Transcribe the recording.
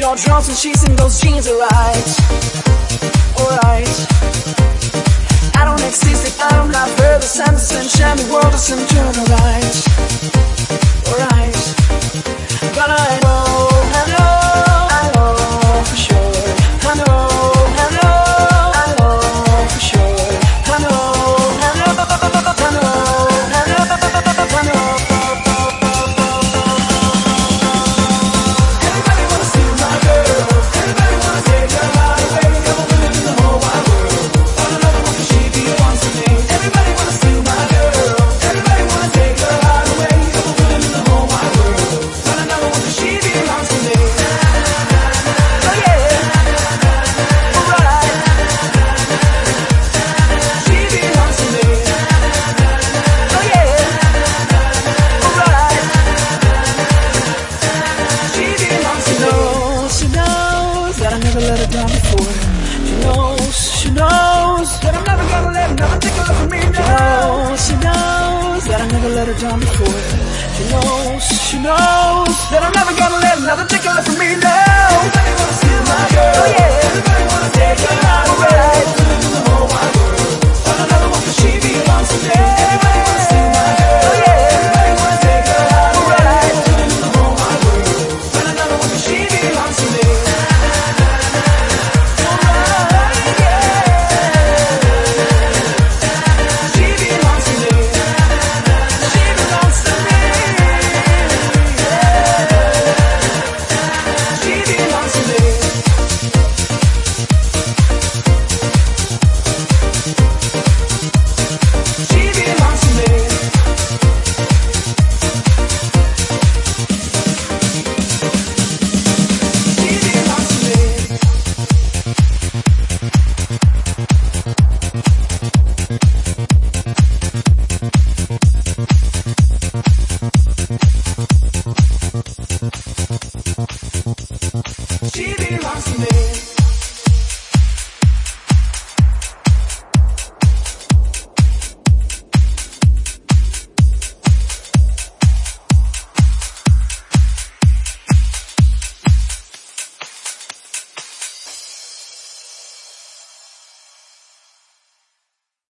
your drums and she's in those jeans, alright, alright. I don't exist if I'm not her. The sense and shiny world doesn't turn, alright, alright. But I know for sure. I know for sure. I know. Everybody wanna see my girl. Everybody wanna take her heart away. Never winning in the whole wide world. But another one 'cause she belongs to me. Everybody wanna see my girl. Everybody wanna take her heart away. Never winning in the whole wide world. But another one 'cause she belongs to me. Oh yeah, alright. She belongs to me. Oh yeah, alright. She belongs to me. She knows that I never let her down before. She knows that I'm never gonna let another take her from me. She knows that I never let her down before. She knows that I'm never gonna let another take her from me. Everybody wanna see my girl. Oh yeah, everybody wanna take her heart away. Living in the whole wide world. But another one 'cause she belongs to me. Everybody wanna see my girl. Oh yeah, everybody wanna take her heart away. Living in the whole wide world. But another one 'cause she belongs to me. She belongs to me.